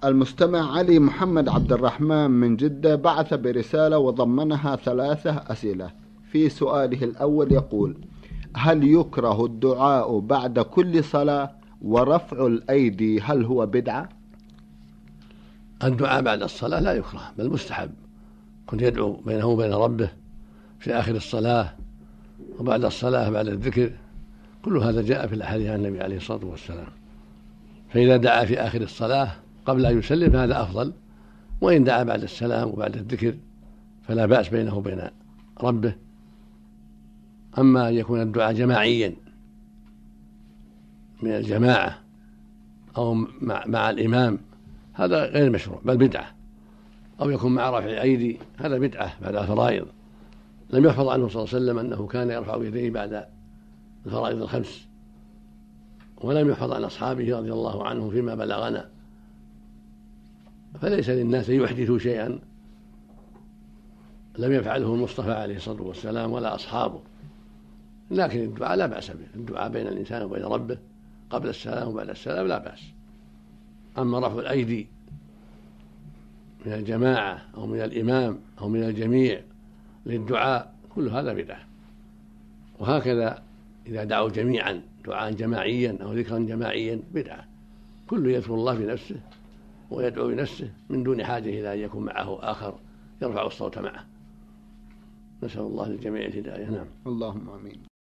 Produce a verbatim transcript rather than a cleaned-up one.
المستمع علي محمد عبد الرحمن من جدة بعث برسالة وضمنها ثلاثة أسئلة. في سؤاله الأول يقول: هل يكره الدعاء بعد كل صلاة؟ ورفع الأيدي هل هو بدعة؟ الدعاء بعد الصلاة لا يكره بل مستحب، كنت يدعو بينه وبين ربه في آخر الصلاة وبعد الصلاة بعد الذكر، كل هذا جاء في الأحاديث عن النبي عليه الصلاة والسلام. فإذا دعا في آخر الصلاة قبل أن يسلم هذا أفضل، وإن دعا بعد السلام وبعد الذكر فلا بأس بينه وبين ربه. أما أن يكون الدعاء جماعيا من الجماعة أو مع, مع الإمام هذا غير مشروع بل بدعة، أو يكون مع رفع أيدي هذا بدعة بعد الفرائض. لم يحفظ عنه صلى الله عليه وسلم أنه كان يرفع يديه بعد الفرائض الخمس، ولم يحفظ عن أصحابه رضي الله عنهم فيما بلغنا، فليس للناس يحدثوا شيئا لم يفعله المصطفى عليه الصلاة والسلام ولا أصحابه. لكن الدعاء لا بأس به، الدعاء بين الإنسان وبين ربه قبل السلام وبعد السلام لا بأس. أما رفع الأيدي من الجماعة أو من الإمام أو من الجميع للدعاء كل هذا بدعة. وهكذا إذا دعوا جميعا دعاء جماعيا أو ذكرا جماعيا بدعة، كل يذكر الله في نفسه ويدعو بنفسه من دون حاجة إلى أن يكون معه آخر يرفع الصوت معه. نسأل الله للجميع الهداية. نعم. اللهم آمين.